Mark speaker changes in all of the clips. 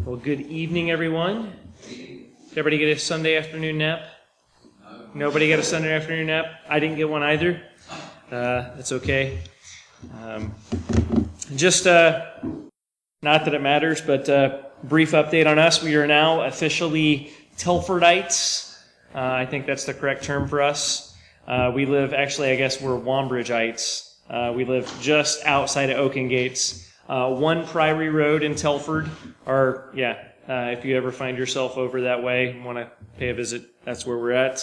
Speaker 1: Well, good evening, everyone. Did everybody get a Sunday afternoon nap? Nobody got a Sunday afternoon nap? I didn't get one either. That's okay. Just, not that it matters, but brief update on us. We are now officially Telfordites. I think that's the correct term for us. We live, actually, I guess we're Wombridgeites. We live just outside of Oaken Gates. 1 Priory Road in Telford, if you ever find yourself over that way and want to pay a visit, that's where we're at.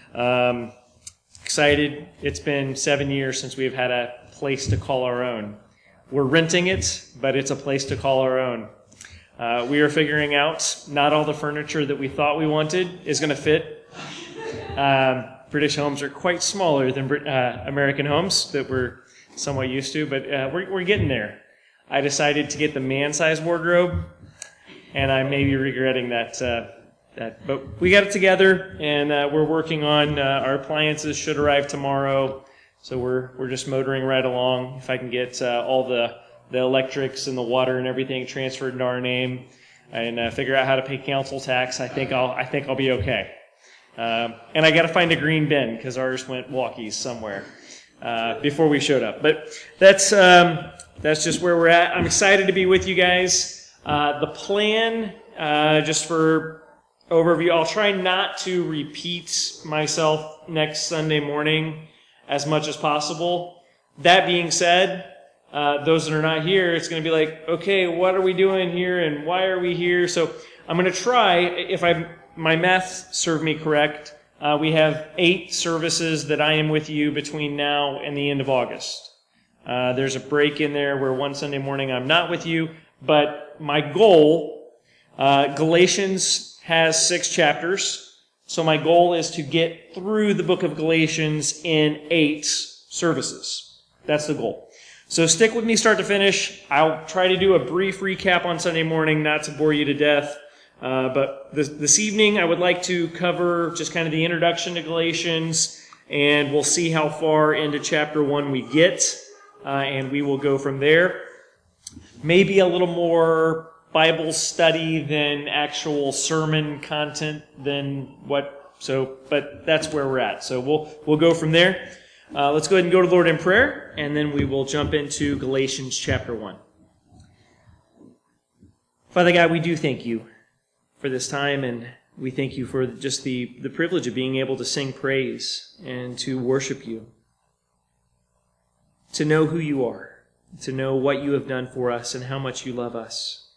Speaker 1: Excited. It's been 7 years since we've had a place to call our own. We're renting it, but it's a place to call our own. We are figuring out not all the furniture that we thought we wanted is going to fit. British homes are quite smaller than American homes that we're somewhat used to, but we're getting there. I decided to get the man-size wardrobe, and I may be regretting that. But we got it together, and we're working on our appliances. Should arrive tomorrow, so we're just motoring right along. If I can get all the electrics and the water and everything transferred into our name, and figure out how to pay council tax, I think I'll be okay. And I got to find a green bin because ours went walkies somewhere before we showed up. But that's just where we're at. I'm excited to be with you guys. The plan, just for overview, I'll try not to repeat myself next Sunday morning as much as possible. That being said, those that are not here, it's going to be like, okay, what are we doing here and why are we here? So I'm going to try, if my math serve me correct, we have 8 services that I am with you between now and the end of August. There's a break in there where one Sunday morning I'm not with you, but my goal, Galatians has 6 chapters, so my goal is to get through the book of Galatians in 8 services. That's the goal. So stick with me start to finish. I'll try to do a brief recap on Sunday morning, not to bore you to death, but this evening I would like to cover just kind of the introduction to Galatians, and we'll see how far into chapter 1 we get. And we will go from there. Maybe a little more Bible study than actual sermon content but that's where we're at. So we'll go from there. Let's go ahead and go to the Lord in prayer, and then we will jump into Galatians chapter 1. Father God, we do thank you for this time, and we thank you for just the privilege of being able to sing praise and to worship you. To know who you are, to know what you have done for us and how much you love us.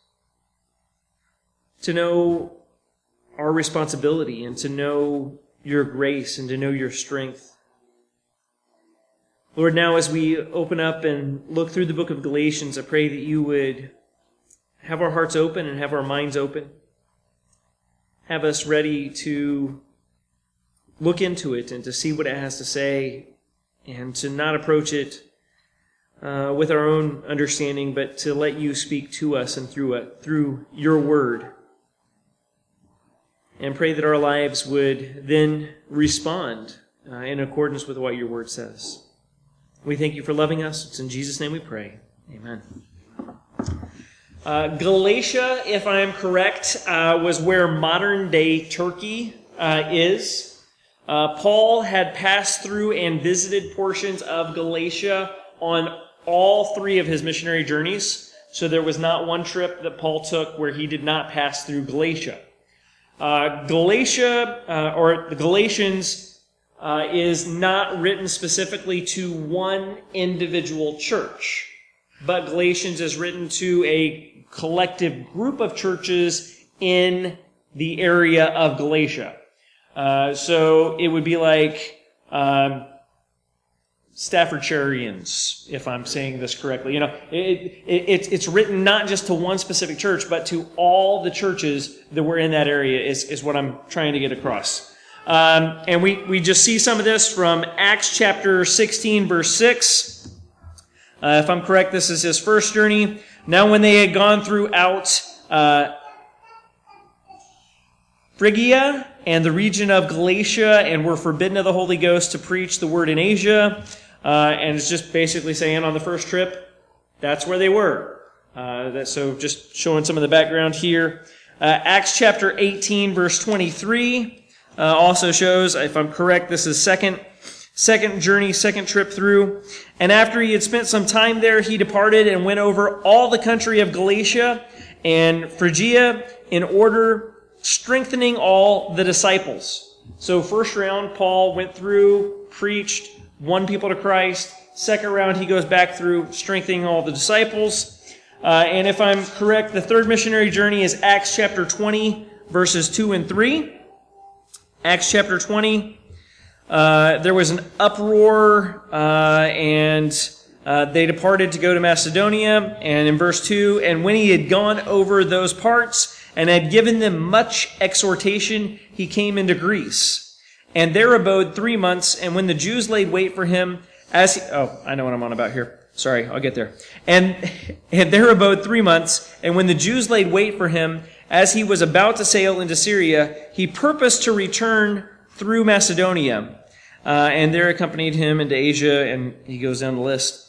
Speaker 1: To know our responsibility and to know your grace and to know your strength. Lord, now as we open up and look through the book of Galatians, I pray that you would have our hearts open and have our minds open. Have us ready to look into it and to see what it has to say and to not approach it with our own understanding, but to let you speak to us and through your word. And pray that our lives would then respond in accordance with what your word says. We thank you for loving us. It's in Jesus' name we pray. Amen. Galatia, if I am correct, was where modern-day Turkey is. Paul had passed through and visited portions of Galatia on all 3 of his missionary journeys. So there was not one trip that Paul took where he did not pass through Galatia. Galatia, or the Galatians, is not written specifically to one individual church, but Galatians is written to a collective group of churches in the area of Galatia. So it would be like Staffordshirians, if I'm saying this correctly. It's written not just to one specific church, but to all the churches that were in that area is what I'm trying to get across. And we just see some of this from Acts chapter 16, verse 6. If I'm correct, this is his first journey. Now when they had gone throughout Phrygia and the region of Galatia and were forbidden of the Holy Ghost to preach the word in Asia, and it's just basically saying on the first trip, that's where they were. So just showing some of the background here. Acts chapter 18, verse 23 also shows, if I'm correct, this is second journey, second trip through. And after he had spent some time there, he departed and went over all the country of Galatia and Phrygia in order, strengthening all the disciples. So first round, Paul went through, preached, won people to Christ. Second round, he goes back through, strengthening all the disciples. And if I'm correct, the third missionary journey is Acts chapter 20, verses 2 and 3. Acts chapter 20, there was an uproar, and they departed to go to Macedonia. And in verse 2, and when he had gone over those parts and had given them much exhortation, he came into Greece. And there abode 3 months, and when the Jews laid wait for him, I know what I'm on about here. Sorry, I'll get there. And there abode 3 months, and when the Jews laid wait for him, as he was about to sail into Syria, he purposed to return through Macedonia. And there accompanied him into Asia, and he goes down the list.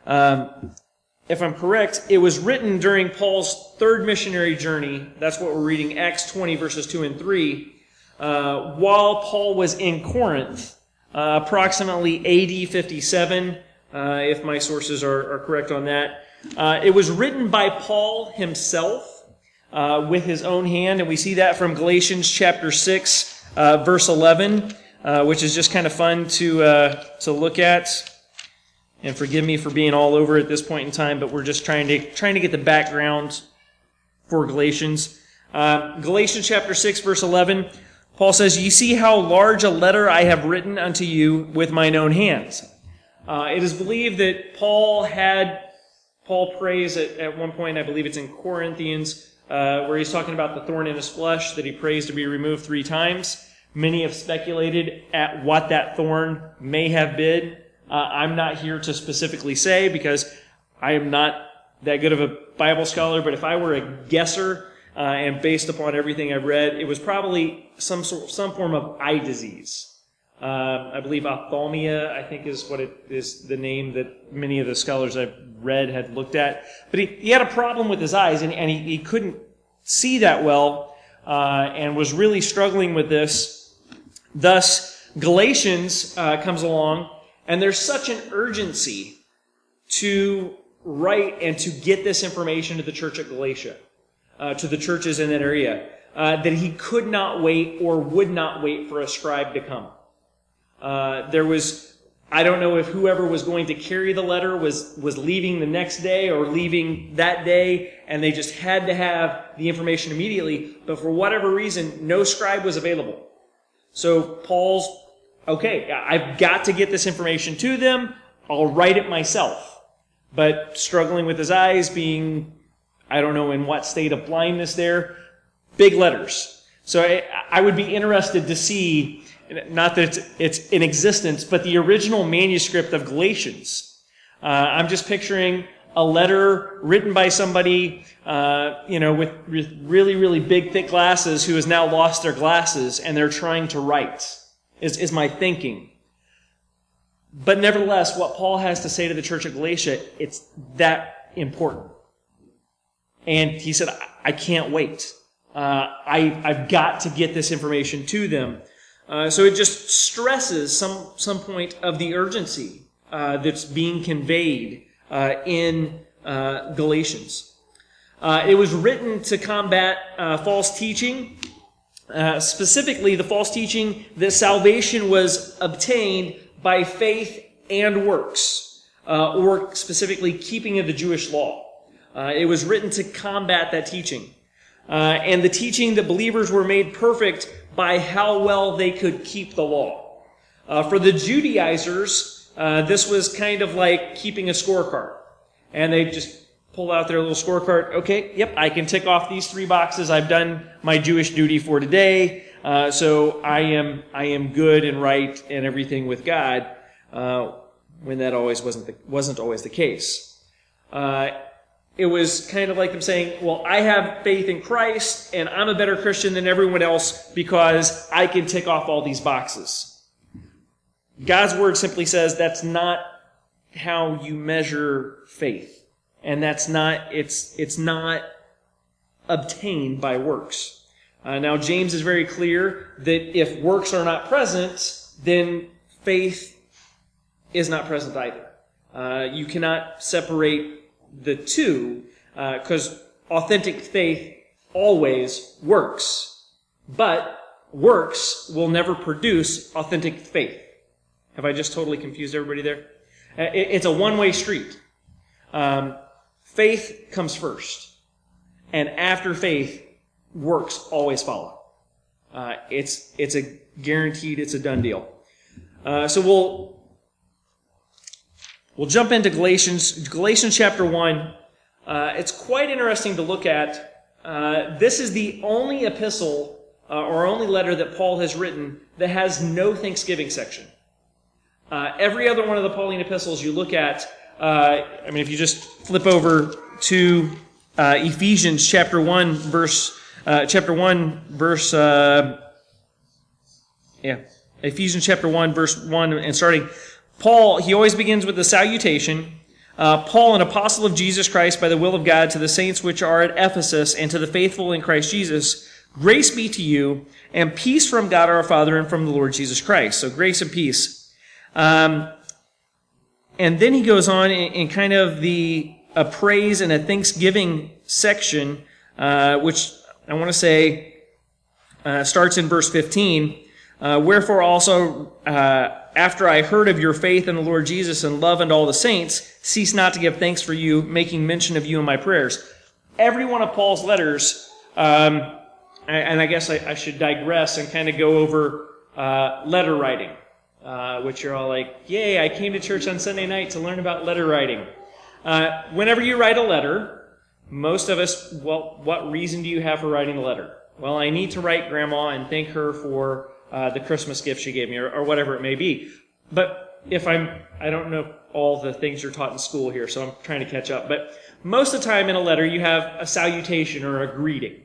Speaker 1: If I'm correct, it was written during Paul's third missionary journey. That's what we're reading, Acts 20, verses 2 and 3. While Paul was in Corinth, approximately AD 57, if my sources are correct on that. It was written by Paul himself with his own hand, and we see that from Galatians chapter 6, verse 11, which is just kind of fun to look at. And forgive me for being all over at this point in time, but we're just trying to get the background for Galatians. Galatians chapter 6, verse 11, Paul says, "Ye see how large a letter I have written unto you with mine own hands." It is believed that Paul prays at one point, I believe it's in Corinthians, where he's talking about the thorn in his flesh, that he prays to be removed 3 times. Many have speculated at what that thorn may have been. I'm not here to specifically say because I am not that good of a Bible scholar, but if I were a guesser, and based upon everything I've read, it was probably some form of eye disease. I believe ophthalmia, I think, is what it is, the name that many of the scholars I've read had looked at. But he had a problem with his eyes, and he couldn't see that well, and was really struggling with this. Thus, Galatians comes along, and there's such an urgency to write and to get this information to the church at Galatia, to the churches in that area, that he could not wait or would not wait for a scribe to come. I don't know if whoever was going to carry the letter was leaving the next day or leaving that day, and they just had to have the information immediately, but for whatever reason, no scribe was available. So Paul's, okay, I've got to get this information to them, I'll write it myself. But struggling with his eyes, being, I don't know in what state of blindness there, big letters. So I would be interested to see, not that it's in existence, but the original manuscript of Galatians. I'm just picturing a letter written by somebody, with really, really big, thick glasses who has now lost their glasses and they're trying to write, is my thinking. But nevertheless, what Paul has to say to the church of Galatia, it's that important. And he said, I can't wait. I've got to get this information to them. So it just stresses some point of the urgency that's being conveyed in Galatians. It was written to combat false teaching, specifically the false teaching that salvation was obtained by faith and works, or specifically keeping of the Jewish law. It was written to combat that teaching. And the teaching that believers were made perfect by how well they could keep the law. For the Judaizers, this was kind of like keeping a scorecard. And they just pull out their little scorecard. Okay, yep, I can tick off these 3 boxes. I've done my Jewish duty for today. So I am good and right and everything with God, when that always wasn't always the case. It was kind of like them saying, well, I have faith in Christ, and I'm a better Christian than everyone else because I can tick off all these boxes. God's word simply says that's not how you measure faith and it's not obtained by works. Now, James is very clear that if works are not present, then faith is not present either. You cannot separate the two, because authentic faith always works, but works will never produce authentic faith. Have I just totally confused everybody there? It's a one-way street. Faith comes first, and after faith, works always follow. It's a guaranteed, it's a done deal. So we'll jump into Galatians chapter 1. It's quite interesting to look at. This is the only epistle or only letter that Paul has written that has no Thanksgiving section. Every other one of the Pauline epistles you look at, if you just flip over to Ephesians chapter 1 verse Ephesians chapter 1 verse 1 and starting, Paul, he always begins with the salutation. Paul, an apostle of Jesus Christ by the will of God, to the saints which are at Ephesus and to the faithful in Christ Jesus, grace be to you and peace from God our Father and from the Lord Jesus Christ. So grace and peace. And then he goes on in kind of a praise and a thanksgiving section, which I want to say starts in verse 15. Wherefore also, after I heard of your faith in the Lord Jesus and love unto all the saints, cease not to give thanks for you, making mention of you in my prayers. Every one of Paul's letters, and I guess I should digress and kind of go over letter writing, which you're all like, yay, I came to church on Sunday night to learn about letter writing. Whenever you write a letter, most of us, well, what reason do you have for writing a letter? Well, I need to write Grandma and thank her for the Christmas gift she gave me, or whatever it may be. But I don't know all the things you're taught in school here, so I'm trying to catch up. But most of the time in a letter, you have a salutation or a greeting.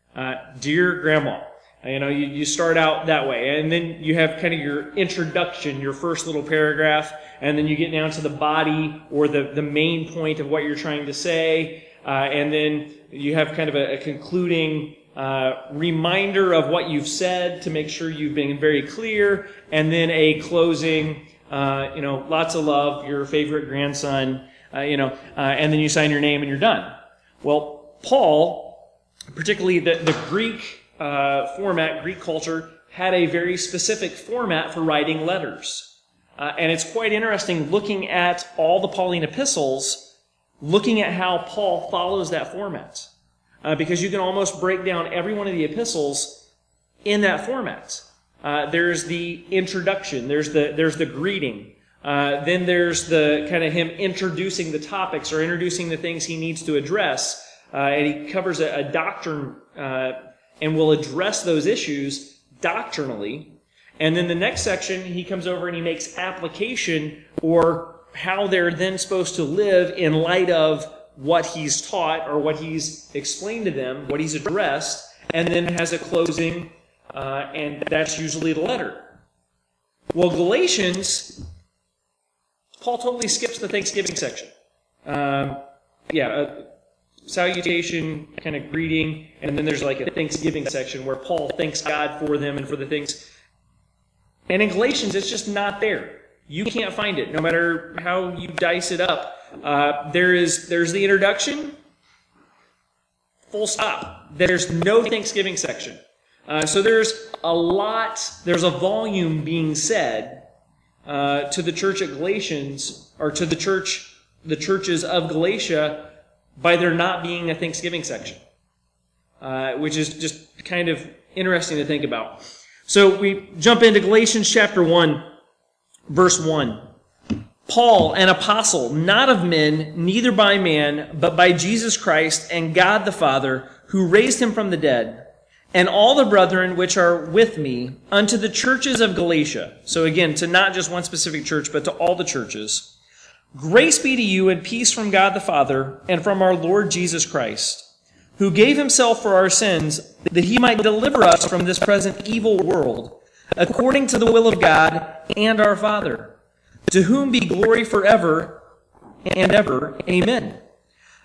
Speaker 1: Dear Grandma. You start out that way. And then you have kind of your introduction, your first little paragraph, and then you get down to the body or the main point of what you're trying to say. And then you have kind of a concluding reminder of what you've said to make sure you've been very clear, and then a closing, lots of love, your favorite grandson, and then you sign your name and you're done. Well, Paul, particularly the Greek format, Greek culture, had a very specific format for writing letters. And it's quite interesting looking at all the Pauline epistles, looking at how Paul follows that format. Because you can almost break down every one of the epistles in that format. There's the introduction, there's the greeting, then there's the kind of him introducing the topics or introducing the things he needs to address, and he covers a doctrine and will address those issues doctrinally. And then the next section, he comes over and he makes application or how they're then supposed to live in light of what he's taught or what he's explained to them, what he's addressed, and then has a closing, and that's usually the letter. Well, Galatians, Paul totally skips the Thanksgiving section. Salutation, kind of greeting, and then there's like a Thanksgiving section where Paul thanks God for them and for the things. And in Galatians, it's just not there. You can't find it, no matter how you dice it up. There's the introduction, full stop. There's no Thanksgiving section. So there's a volume being said to the church at Galatians, or to the churches of Galatia, by there not being a Thanksgiving section, which is just kind of interesting to think about. So we jump into Galatians chapter 1, verse 1. Paul, an apostle, not of men, neither by man, but by Jesus Christ and God the Father, who raised him from the dead, and all the brethren which are with me, unto the churches of Galatia. So again, to not just one specific church, but to all the churches. Grace be to you and peace from God the Father and from our Lord Jesus Christ, who gave himself for our sins, that he might deliver us from this present evil world, according to the will of God and our Father, to whom be glory forever and ever. Amen.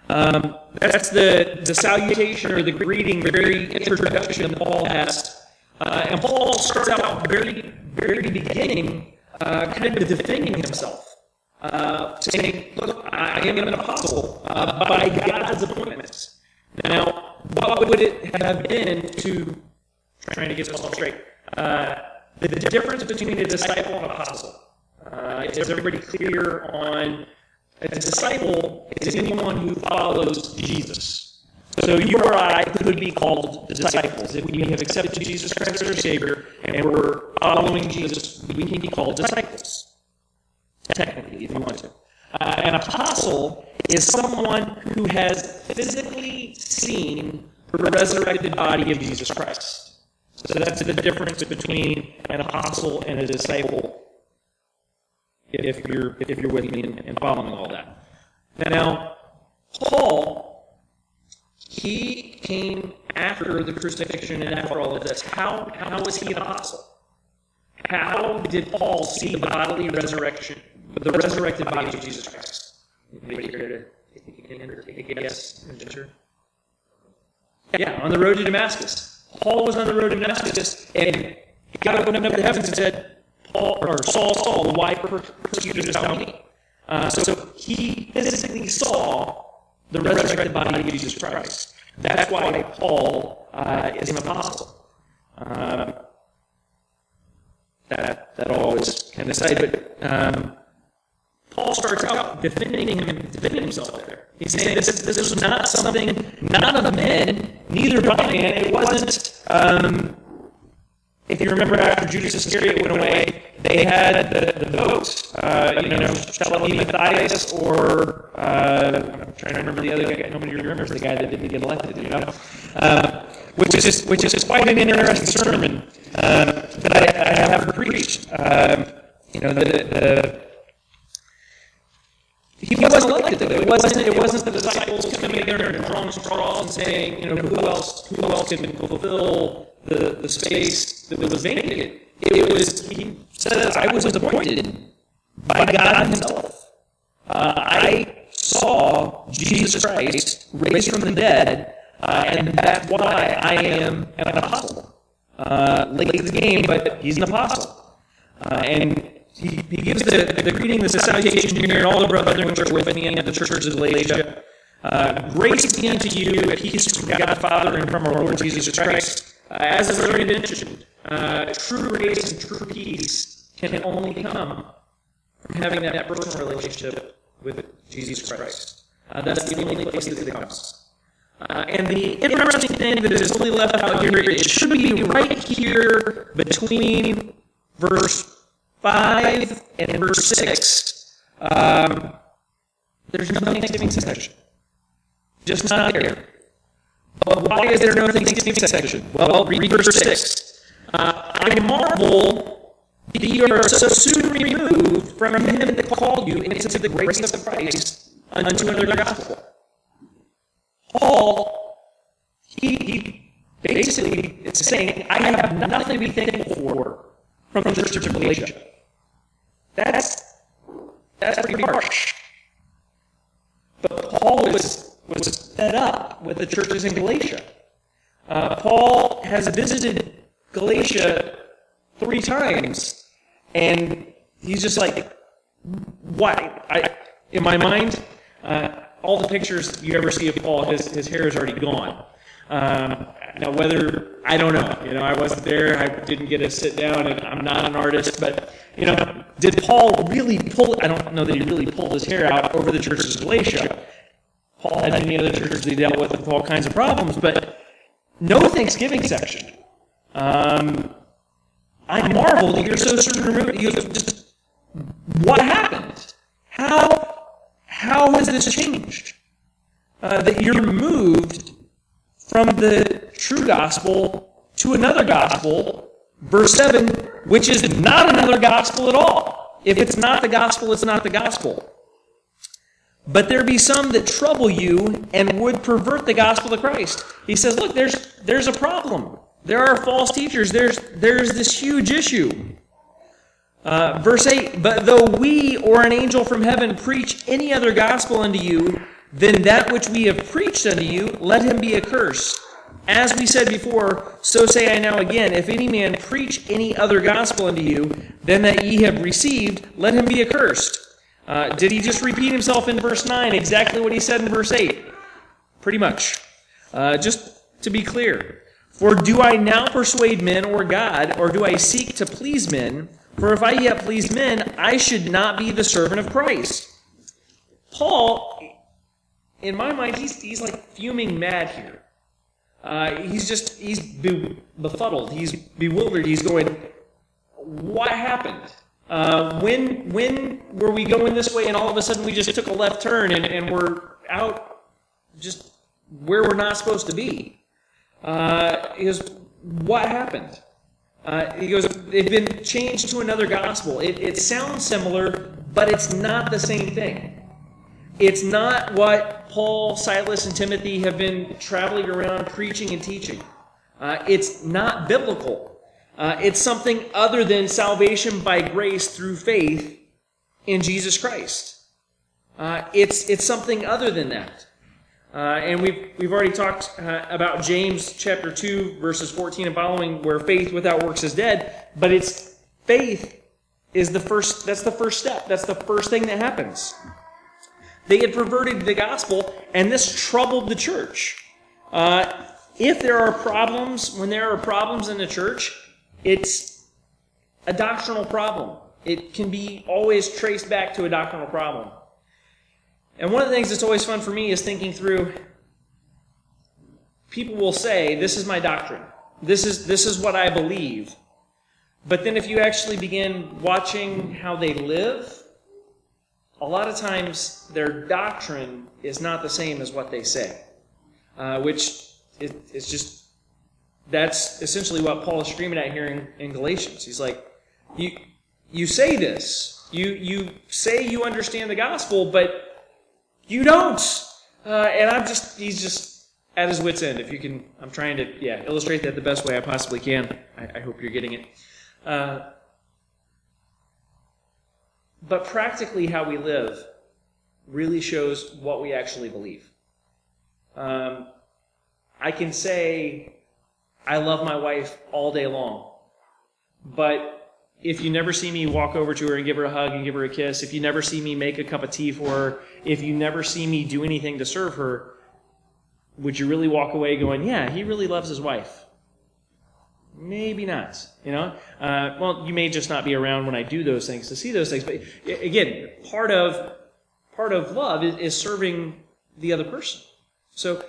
Speaker 2: That's the salutation or the greeting, very introduction that Paul has. And Paul starts out very beginning, kind of defending himself. Saying, look, I am an apostle by God's appointment. Now, what would it have been to, trying to get this all straight, the difference between a disciple and an apostle? Is everybody clear on a disciple is anyone who follows Jesus? So you or I could be called disciples. If we have accepted Jesus Christ as our Savior and we're following Jesus, we can be called disciples. Technically, if you want to. An apostle is someone who has physically seen the resurrected body of Jesus Christ. So that's the difference between an apostle and a disciple, if you're with me and following all that. Now, Paul, he came after the crucifixion and after all of this. How was he an apostle? How did Paul see the bodily resurrection, the resurrected body of Jesus Christ? Anybody here to take a guess? Yeah, on the road to Damascus. Paul was on the road to Damascus, and God opened up the heavens and said, Saul, why persecutest thou me? So he physically saw the resurrected body of Jesus Christ. That's why Paul is an apostle. That always kind of side, but Paul starts out defending himself there. He's saying this is not something, not of men, neither by man. It wasn't. If you remember, after Judas Iscariot went away, they had the vote. Shall it be Matthias or I'm trying to remember the other guy. Nobody remembers the guy that didn't get elected. Which is quite an interesting sermon that I have preached. He wasn't elected though. It wasn't the disciples coming together and drawing straws and saying, who else can fulfill the space that was vacated. It was, he says, I was appointed by God himself. I saw Jesus Christ raised from the dead, and that's why I am an apostle. Late to the game, but he's an apostle. And he gives the greeting, the salutation here, and all the brethren which are with me in the churches of Galatia. Grace be unto you, and peace from God the Father and from our Lord Jesus Christ. As is already mentioned, true grace and true peace can only come from having that personal relationship with Jesus Christ. That's the only place that it comes. And the interesting thing that is totally left out here, it should be right here between verse 5 and verse 6. There's no Thanksgiving section. Just not there. But why is there no Thanksgiving section? Well, read verse 6. I marvel that you are so soon removed from him that called you into the grace of Christ unto another gospel. Paul, he basically is saying, I have nothing to be thankful for from the church of Galatia. That's pretty harsh. But Paul was fed up with the churches in Galatia. Paul has visited Galatia 3 times, and he's just like, why? In my mind, all the pictures you ever see of Paul, his hair is already gone. Now, whether, I don't know. I wasn't there. I didn't get to sit down, and I'm not an artist. But, did Paul really I don't know that he really pulled his hair out over the churches of Galatia. Paul had many other churches he dealt with all kinds of problems, but no Thanksgiving section. I marvel that you're so soon removed. What happened? How has this changed? That you're moved from the true gospel to another gospel, verse 7, which is not another gospel at all. If it's not the gospel, it's not the gospel. But there be some that trouble you and would pervert the gospel of Christ. He says, look, there's a problem. There are false teachers. There's this huge issue. Verse 8, but though we or an angel from heaven preach any other gospel unto you then that which we have preached unto you, let him be accursed. As we said before, so say I now again, if any man preach any other gospel unto you than that ye have received, let him be accursed. Did he just repeat himself in verse 9, exactly what he said in verse 8? Pretty much. Just to be clear. For do I now persuade men or God, or do I seek to please men? For if I yet please men, I should not be the servant of Christ. Paul, in my mind, he's like fuming mad here. He's befuddled. He's bewildered. He's going, what happened? When were we going this way and all of a sudden we just took a left turn and we're out just where we're not supposed to be? He goes, what happened? He goes, they've been changed to another gospel. It sounds similar, but it's not the same thing. It's not what Paul, Silas, and Timothy have been traveling around preaching and teaching. It's not biblical. It's something other than salvation by grace through faith in Jesus Christ. It's something other than that. And we've already talked about James chapter 2, verses 14 and following, where faith without works is dead. But it's faith is the first. That's the first step. That's the first thing that happens. They had perverted the gospel, and this troubled the church. If there are problems, when there are problems in the church, it's a doctrinal problem. It can be always traced back to a doctrinal problem. And one of the things that's always fun for me is thinking through, people will say, this is my doctrine. This is what I believe. But then if you actually begin watching how they live, a lot of times their doctrine is not the same as what they say. Which is just, that's essentially what Paul is screaming at here in Galatians. He's like, you say this. You say you understand the gospel, but you don't. And he's just at his wit's end. If you can, I'm trying to, illustrate that the best way I possibly can. I hope you're getting it. But practically how we live really shows what we actually believe. I can say, I love my wife all day long. But if you never see me walk over to her and give her a hug and give her a kiss, if you never see me make a cup of tea for her, if you never see me do anything to serve her, would you really walk away going, yeah, he really loves his wife? Maybe not, well, you may just not be around when I do those things to see those things. But again, part of love is serving the other person. So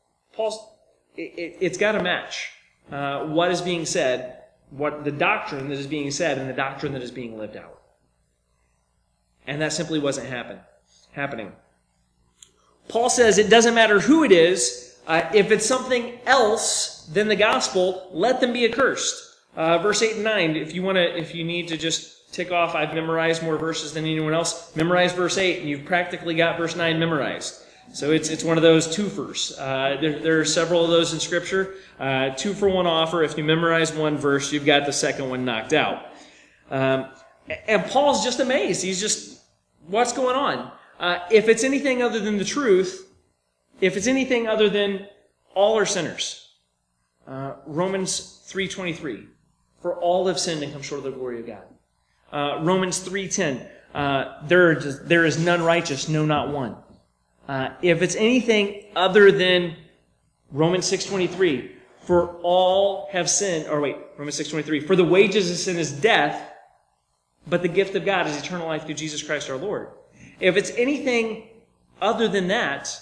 Speaker 2: it's got to match what is being said, what the doctrine that is being said, and the doctrine that is being lived out. And that simply wasn't happening. Paul says it doesn't matter who it is. If it's something else than the gospel, let them be accursed. Verse 8 and 9, if you need to just tick off, I've memorized more verses than anyone else, memorize verse 8, and you've practically got verse 9 memorized. So it's one of those twofers. There are several of those in Scripture. 2 for 1 offer. If you memorize one verse, you've got the second one knocked out. And Paul's just amazed. He's just, what's going on? If it's anything other than the truth, if it's anything other than all are sinners, Romans 3:23, for all have sinned and come short of the glory of God. Romans 3:10, there is none righteous, no, not one. If it's anything other than Romans 6:23, for all have sinned, Romans 6:23, for the wages of sin is death, but the gift of God is eternal life through Jesus Christ our Lord. If it's anything other than that,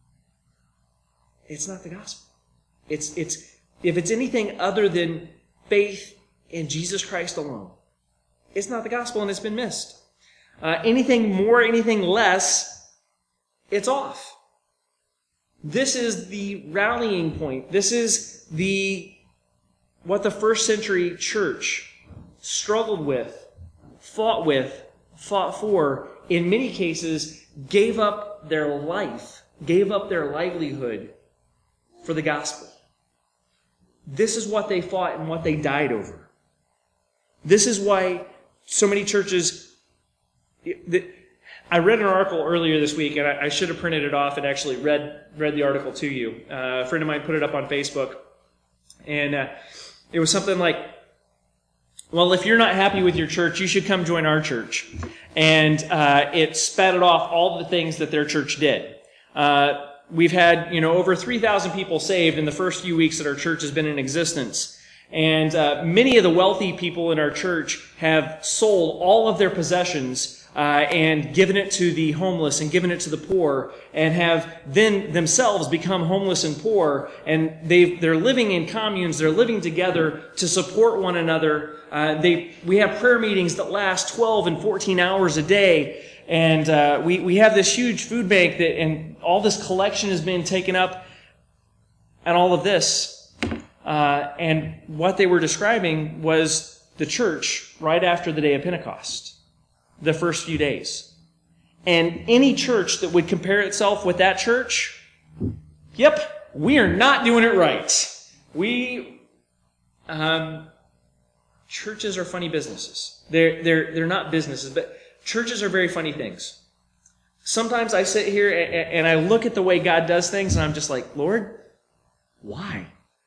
Speaker 2: it's not the gospel. If it's anything other than faith in Jesus Christ alone, it's not the gospel and it's been missed. Anything more, anything less, it's off. This is the rallying point. This is what the first century church struggled with, fought for, in many cases, gave up their life, gave up their livelihood for the gospel. This is what they fought and what they died over. This is why so many churches,
Speaker 1: I read an article earlier this week, and I should have printed it off and actually read the article to you. A friend of mine put it up on Facebook, and it was something like, well, if you're not happy with your church, you should come join our church. And it spatted off all the things that their church did. We've had, over 3,000 people saved in the first few weeks that our church has been in existence. And many of the wealthy people in our church have sold all of their possessions and given it to the homeless and given it to the poor, and have then themselves become homeless and poor. And they're living in communes. They're living together to support one another. We have prayer meetings that last 12 and 14 hours a day. And we have this huge food bank and all this collection has been taken up, and all of this. And what they were describing was the church right after the day of Pentecost, the first few days. And any church that would compare itself with that church, yep, we are not doing it right. Churches are funny businesses. They're not businesses, but churches are very funny things. Sometimes I sit here and I look at the way God does things, and I'm just like, Lord, why?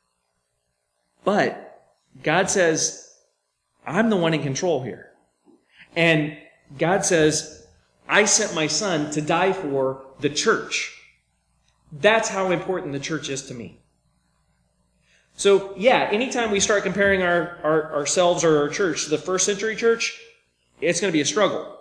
Speaker 1: But God says, I'm the one in control here. And God says, I sent my son to die for the church. That's how important the church is to me. So, yeah, anytime we start comparing ourselves or our church to the first century church, it's going to be a struggle.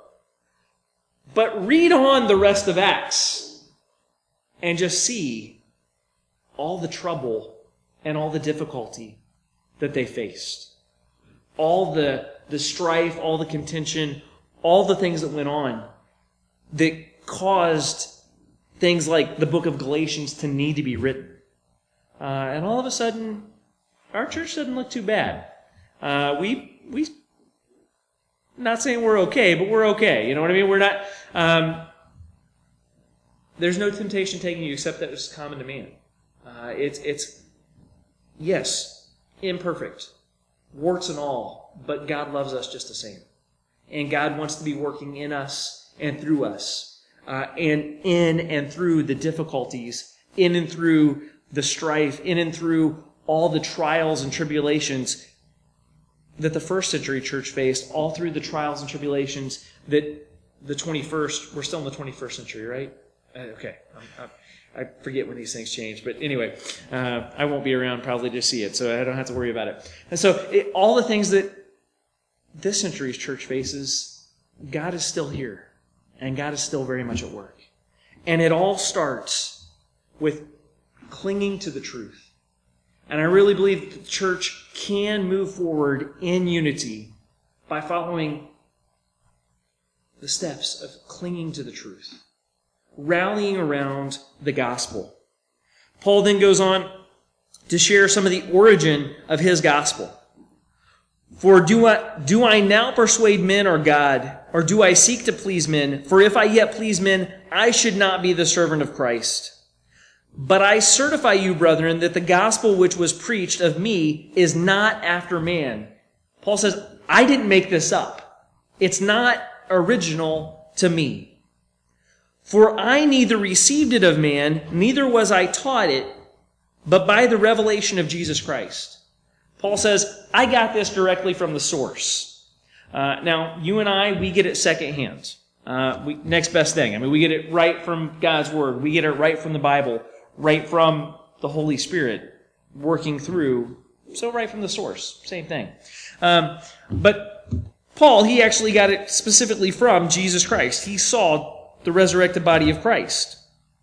Speaker 1: But read on the rest of Acts and just see all the trouble and all the difficulty that they faced. All the strife, all the contention, all the things that went on that caused things like the book of Galatians to need to be written. And all of a sudden, our church doesn't look too bad. We not saying we're okay, but we're okay. You know what I mean? We're not. There's no temptation taking you except that it's common to man. It's yes, imperfect, warts and all, but God loves us just the same, and God wants to be working in us and through us, and in and through the difficulties, in and through the strife, in and through all the trials and tribulations that the first century church faced, all through the trials and tribulations that the 21st, we're still in the 21st century, right? Okay. I forget when these things change. But anyway, I won't be around probably to see it, so I don't have to worry about it. And so all the things that this century's church faces, God is still here. And God is still very much at work. And it all starts with clinging to the truth. And I really believe the church can move forward in unity by following the steps of clinging to the truth, rallying around the gospel. Paul then goes on to share some of the origin of his gospel. For do I now persuade men or God, or do I seek to please men? For if I yet please men, I should not be the servant of Christ. But I certify you, brethren, that the gospel which was preached of me is not after man. Paul says, I didn't make this up. It's not original to me. For I neither received it of man, neither was I taught it, but by the revelation of Jesus Christ. Paul says, I got this directly from the source. Now, you and I, we get it secondhand. Next best thing. I mean, we get it right from God's Word. We get it right from the Bible, right from the Holy Spirit working through. So right from the source. Same thing. But Paul, he actually got it specifically from Jesus Christ. He saw the resurrected body of Christ.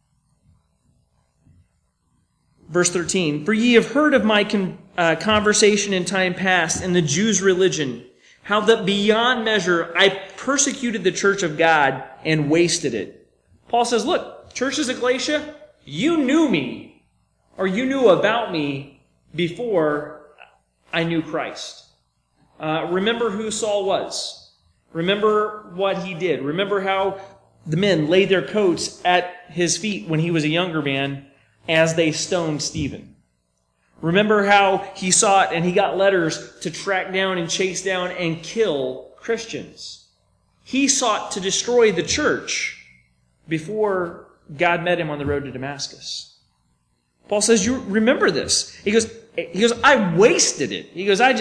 Speaker 1: Verse 13, for ye have heard of my conversation in time past in the Jews' religion, how that beyond measure I persecuted the church of God and wasted it. Paul says, look, churches of Galatia, you knew me, or you knew about me before I knew Christ. Remember who Saul was. Remember what he did. Remember how the men laid their coats at his feet when he was a younger man as they stoned Stephen. Remember how he sought and he got letters to track down and chase down and kill Christians. he sought to destroy the church before God met him on the road to Damascus. Paul says, you remember this. He goes, I wasted it. He goes,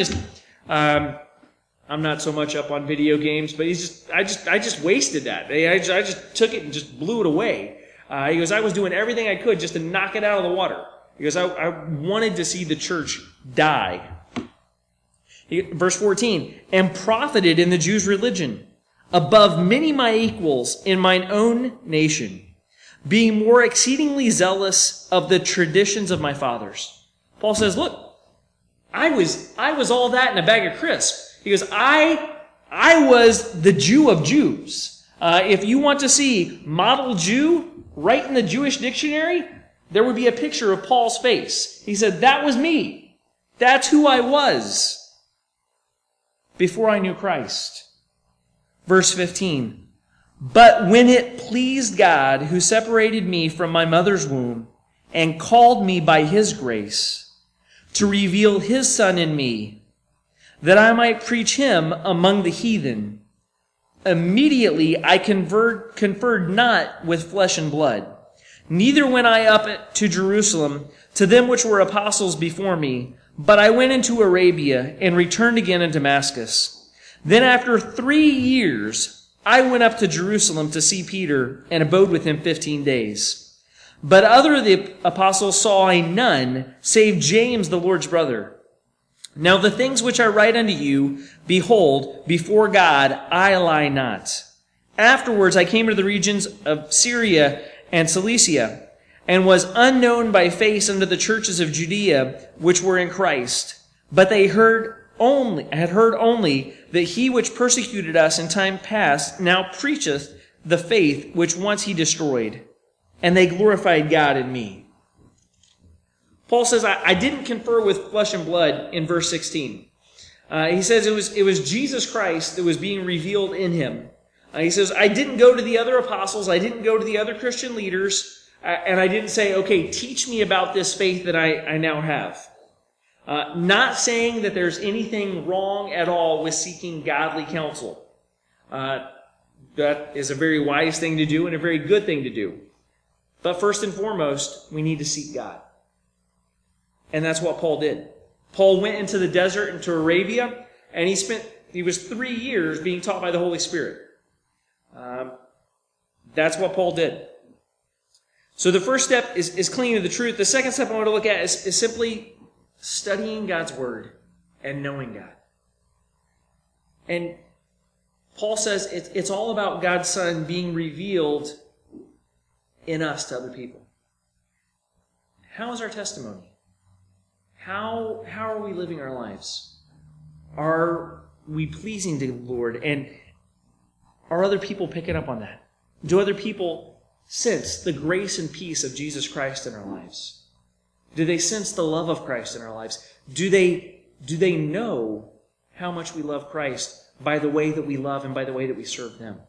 Speaker 1: I'm not so much up on video games, but I just wasted that. I just took it and just blew it away. He goes, I was doing everything I could just to knock it out of the water. He goes, I wanted to see the church die. Verse 14, and profited in the Jews' religion above many my equals in mine own nation, being more exceedingly zealous of the traditions of my fathers. Paul says, look, I was all that in a bag of crisps. He goes, I was the Jew of Jews. If you want to see model Jew right in the Jewish dictionary, there would be a picture of Paul's face. He said, that was me. That's who I was before I knew Christ. Verse 15, but when it pleased God, who separated me from my mother's womb and called me by his grace to reveal his Son in me, that I might preach him among the heathen, immediately I conferred not with flesh and blood, neither went I up to Jerusalem to them which were apostles before me, but I went into Arabia and returned again in Damascus. Then after 3 years, I went up to Jerusalem to see Peter and abode with him 15 days. But other of the apostles saw I none, save James the Lord's brother. Now the things which I write unto you, behold, before God I lie not. Afterwards I came to the regions of Syria and Cilicia, and was unknown by face unto the churches of Judea which were in Christ. But they had heard only that he which persecuted us in time past now preacheth the faith which once he destroyed, and they glorified God in me. Paul says, I didn't confer with flesh and blood in verse 16. He says it was Jesus Christ that was being revealed in him. He says, I didn't go to the other apostles, I didn't go to the other Christian leaders, and I didn't say, okay, teach me about this faith that I now have. Not saying that there's anything wrong at all with seeking godly counsel. That is a very wise thing to do and a very good thing to do. But first and foremost, we need to seek God. And that's what Paul did. Paul went into the desert, into Arabia, and he was 3 years being taught by the Holy Spirit. That's what Paul did. So the first step is clinging to the truth. The second step I want to look at is simply studying God's Word and knowing God. And Paul says it's all about God's Son being revealed in us to other people. How is our testimony? How are we living our lives? Are we pleasing to the Lord? And are other people picking up on that? Do other people sense the grace and peace of Jesus Christ in our lives? Do they sense the love of Christ in our lives? Do they know how much we love Christ by the way that we love and by the way that we serve them?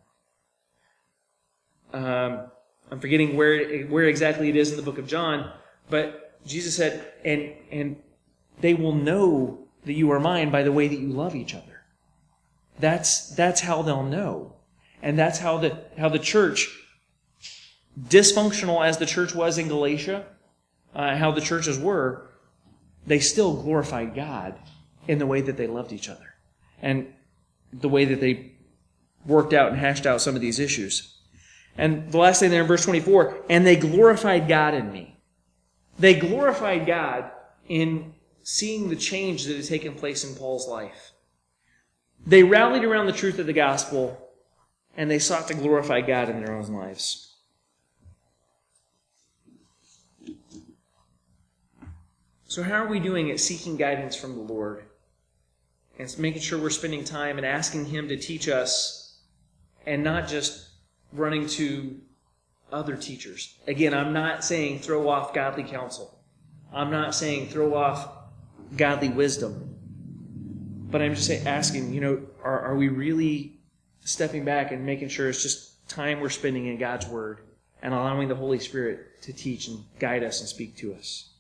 Speaker 1: I'm forgetting where exactly it is in the book of John, but Jesus said, and they will know that you are mine by the way that you love each other. That's how they'll know. And that's how the church, dysfunctional as the church was in Galatia, how the churches were, they still glorified God in the way that they loved each other. And the way that they worked out and hashed out some of these issues. And the last thing there in verse 24, and they glorified God in me. They glorified God in seeing the change that had taken place in Paul's life. They rallied around the truth of the gospel, and they sought to glorify God in their own lives. So how are we doing at seeking guidance from the Lord? And making sure we're spending time and asking Him to teach us, and not just running to other teachers. Again, I'm not saying throw off godly counsel. I'm not saying throw off godly wisdom. But I'm just asking, are we really stepping back and making sure it's just time we're spending in God's Word and allowing the Holy Spirit to teach and guide us and speak to us?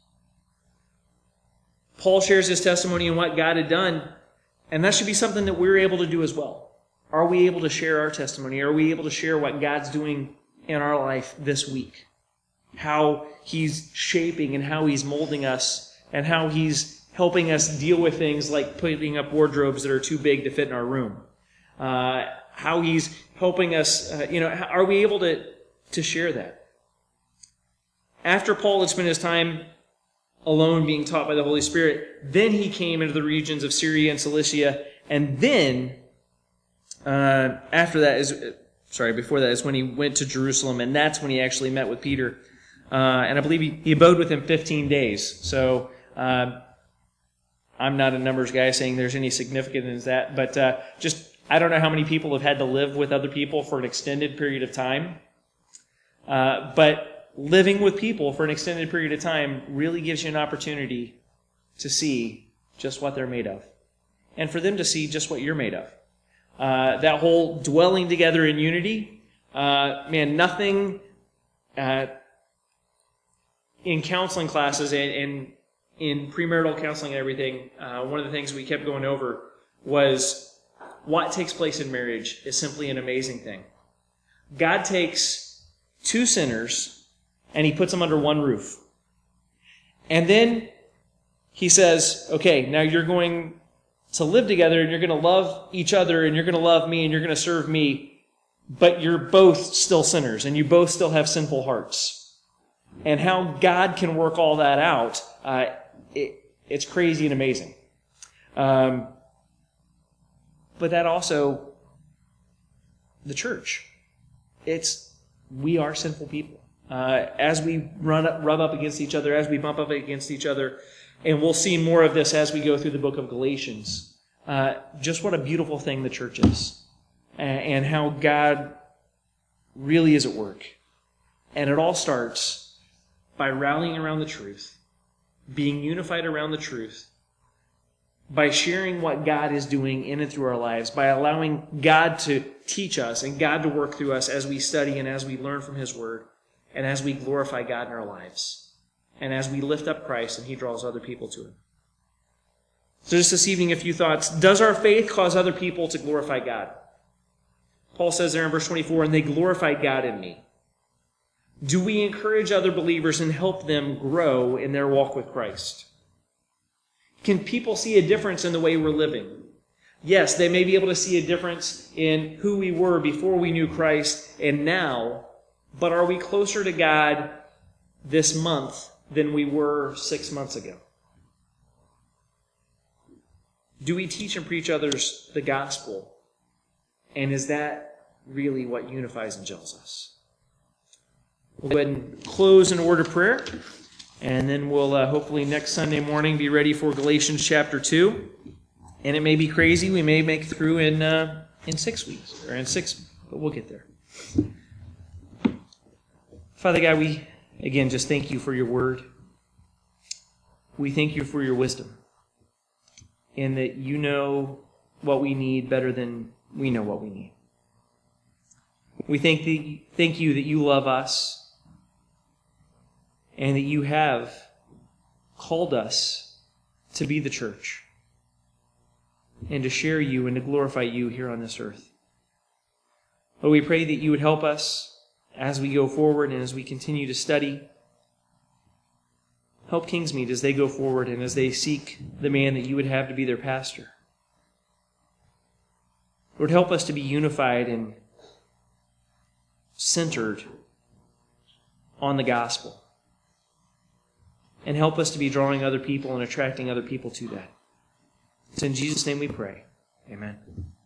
Speaker 1: Paul shares his testimony and what God had done, and that should be something that we're able to do as well. Are we able to share our testimony? Are we able to share what God's doing in our life this week? How He's shaping and how He's molding us and how He's helping us deal with things like putting up wardrobes that are too big to fit in our room. How He's helping us, are we able to share that? After Paul had spent his time alone being taught by the Holy Spirit, then he came into the regions of Syria and Cilicia, and then before that is when he went to Jerusalem, and that's when he actually met with Peter. And I believe he abode with him 15 days. So I'm not a numbers guy saying there's any significance in that, but I don't know how many people have had to live with other people for an extended period of time. But living with people for an extended period of time really gives you an opportunity to see just what they're made of. And for them to see just what you're made of. That whole dwelling together in unity, nothing in counseling classes and in premarital counseling and everything, one of the things we kept going over was what takes place in marriage is simply an amazing thing. God takes two sinners and He puts them under one roof. And then He says, okay, now you're going to live together and you're going to love each other and you're going to love me and you're going to serve me, but you're both still sinners and you both still have sinful hearts. And how God can work all that out, it's crazy and amazing. But that also, the church, we are sinful people. As we rub up against each other, as we bump up against each other, and we'll see more of this as we go through the book of Galatians. Just what a beautiful thing the church is. And how God really is at work. And it all starts by rallying around the truth, being unified around the truth, by sharing what God is doing in and through our lives, by allowing God to teach us and God to work through us as we study and as we learn from His Word, and as we glorify God in our lives, and as we lift up Christ and He draws other people to Him. So just this evening, a few thoughts. Does our faith cause other people to glorify God? Paul says there in verse 24, and they glorified God in me. Do we encourage other believers and help them grow in their walk with Christ? Can people see a difference in the way we're living? Yes, they may be able to see a difference in who we were before we knew Christ and now, but are we closer to God this month than we were 6 months ago? Do we teach and preach others the gospel? And is that really what unifies and gels us? We'll go ahead and close in a word of prayer, and then we'll hopefully next Sunday morning be ready for Galatians chapter 2. And it may be crazy. We may make it through in 6 weeks, or in 6, but we'll get there. Father God, we, again, just thank You for Your word. We thank You for Your wisdom, and that You know what we need better than we know what we need. We thank You that You love us, and that You have called us to be the church and to share You and to glorify You here on this earth. Lord, we pray that You would help us as we go forward and as we continue to study. Help Kingsmead as they go forward and as they seek the man that You would have to be their pastor. Lord, help us to be unified and centered on the gospel. And help us to be drawing other people and attracting other people to that. It's in Jesus' name we pray. Amen.